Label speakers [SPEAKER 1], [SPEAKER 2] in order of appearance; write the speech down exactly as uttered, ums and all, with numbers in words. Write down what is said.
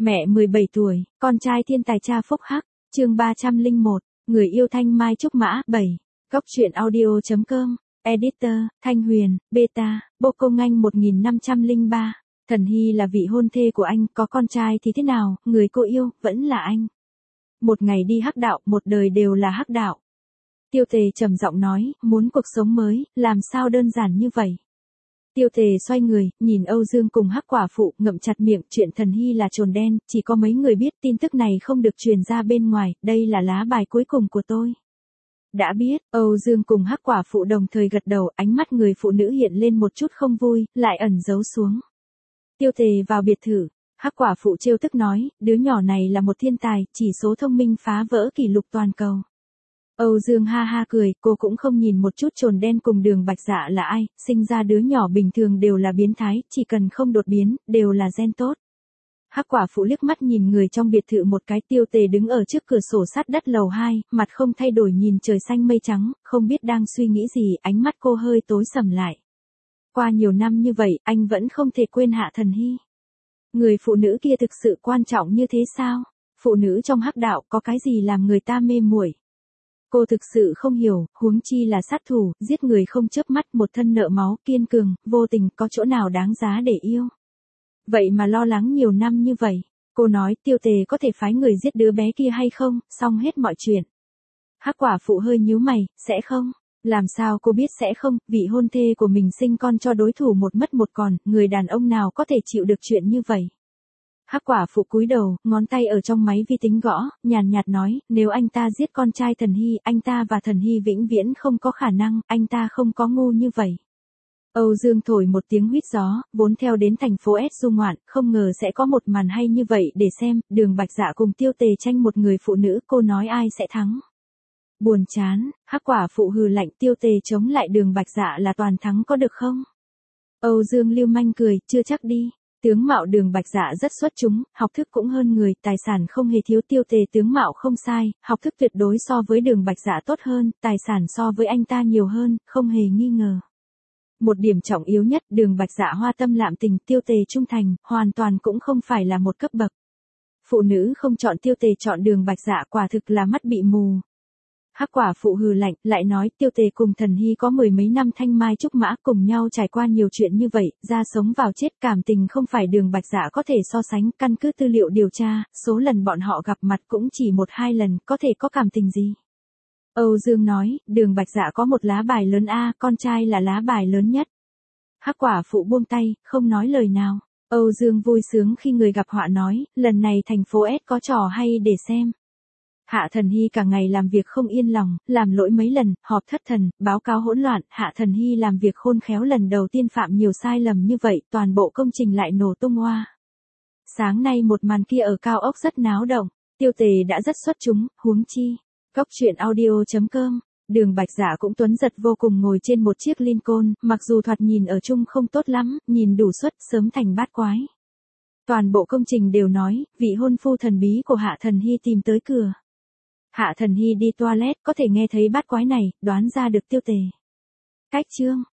[SPEAKER 1] Mẹ mười bảy tuổi, con trai thiên tài cha phúc hắc, chương ba trăm lẻ một, người yêu Thanh Mai Trúc Mã, bảy. Góc truyện audio chấm com, Editor, Thanh Huyền, Beta, Bô Công Anh một nghìn năm trăm lẻ ba. Thần Hy là vị hôn thê của anh, có con trai thì thế nào, người cô yêu, vẫn là anh. Một ngày đi hắc đạo, một đời đều là hắc đạo. Tiêu Tề trầm giọng nói, muốn cuộc sống mới, làm sao đơn giản như vậy. Tiêu Tề xoay người, nhìn Âu Dương cùng hắc quả phụ, ngậm chặt miệng, chuyện Thần Hy là trồn đen, chỉ có mấy người biết, tin tức này không được truyền ra bên ngoài, đây là lá bài cuối cùng của tôi. Đã biết, Âu Dương cùng hắc quả phụ đồng thời gật đầu, ánh mắt người phụ nữ hiện lên một chút không vui, lại ẩn giấu xuống. Tiêu Tề vào biệt thự, hắc quả phụ trêu tức nói, đứa nhỏ này là một thiên tài, chỉ số thông minh phá vỡ kỷ lục toàn cầu. Âu Dương ha ha cười, cô cũng không nhìn một chút trồn đen cùng Đường Bạch Dạ là ai, sinh ra đứa nhỏ bình thường đều là biến thái, chỉ cần không đột biến, đều là gen tốt. Hắc quả phụ liếc mắt nhìn người trong biệt thự một cái. Tiêu Tề đứng ở trước cửa sổ sát đất lầu hai, mặt không thay đổi nhìn trời xanh mây trắng, không biết đang suy nghĩ gì, ánh mắt cô hơi tối sầm lại. Qua nhiều năm như vậy, anh vẫn không thể quên Hạ Thần Hy. Người phụ nữ kia thực sự quan trọng như thế sao? Phụ nữ trong hắc đạo có cái gì làm người ta mê muội? Cô thực sự không hiểu, huống chi là sát thủ, giết người không chớp mắt, một thân nợ máu, kiên cường, vô tình, có chỗ nào đáng giá để yêu. Vậy mà lo lắng nhiều năm như vậy. Cô nói, Tiêu Tề có thể phái người giết đứa bé kia hay không, xong hết mọi chuyện. Hắc quả phụ hơi nhíu mày, sẽ không? Làm sao cô biết sẽ không, vị hôn thê của mình sinh con cho đối thủ một mất một còn, người đàn ông nào có thể chịu được chuyện như vậy. Hắc quả phụ cúi đầu, ngón tay ở trong máy vi tính gõ, nhàn nhạt nói, nếu anh ta giết con trai Thần Hy, anh ta và Thần Hy vĩnh viễn không có khả năng, anh ta không có ngu như vậy. Âu Dương thổi một tiếng huýt gió, vốn theo đến thành phố S du ngoạn, không ngờ sẽ có một màn hay như vậy để xem, Đường Bạch Dạ cùng Tiêu Tề tranh một người phụ nữ, cô nói ai sẽ thắng. Buồn chán, hắc quả phụ hừ lạnh, Tiêu Tề chống lại Đường Bạch Dạ là toàn thắng có được không? Âu Dương lưu manh cười, chưa chắc đi. Tướng mạo Đường Bạch Dạ rất xuất chúng, học thức cũng hơn người, tài sản không hề thiếu. Tiêu Tề tướng mạo không sai, học thức tuyệt đối so với Đường Bạch Dạ tốt hơn, tài sản so với anh ta nhiều hơn, không hề nghi ngờ. Một điểm trọng yếu nhất, Đường Bạch Dạ hoa tâm lạm tình, Tiêu Tề trung thành, hoàn toàn cũng không phải là một cấp bậc. Phụ nữ không chọn Tiêu Tề chọn Đường Bạch Dạ quả thực là mắt bị mù. Hắc quả phụ hừ lạnh, lại nói, Tiêu Tề cùng Thần Hy có mười mấy năm thanh mai trúc mã, cùng nhau trải qua nhiều chuyện như vậy, ra sống vào chết, cảm tình không phải Đường Bạch Dạ có thể so sánh, căn cứ tư liệu điều tra, số lần bọn họ gặp mặt cũng chỉ một hai lần, có thể có cảm tình gì. Âu Dương nói, Đường Bạch Dạ có một lá bài lớn a, con trai là lá bài lớn nhất. Hắc quả phụ buông tay, không nói lời nào. Âu Dương vui sướng khi người gặp họa nói, lần này thành phố S có trò hay để xem. Hạ Thần Hy cả ngày làm việc không yên lòng, làm lỗi mấy lần, họp thất thần, báo cáo hỗn loạn, Hạ Thần Hy làm việc khôn khéo lần đầu tiên phạm nhiều sai lầm như vậy, toàn bộ công trình lại nổ tung hoa. Sáng nay một màn kia ở cao ốc rất náo động, Tiêu Tề đã rất xuất chúng, huống chi. Góc truyện audio chấm com, Đường Bạch Dạ cũng tuấn giật vô cùng ngồi trên một chiếc Lincoln, mặc dù thoạt nhìn ở chung không tốt lắm, nhìn đủ suất, sớm thành bát quái. Toàn bộ công trình đều nói, vị hôn phu thần bí của Hạ Thần Hy tìm tới cửa. Hạ Thần Hy đi toilet, có thể nghe thấy bát quái này, đoán ra được Tiêu Tề. Cách chương.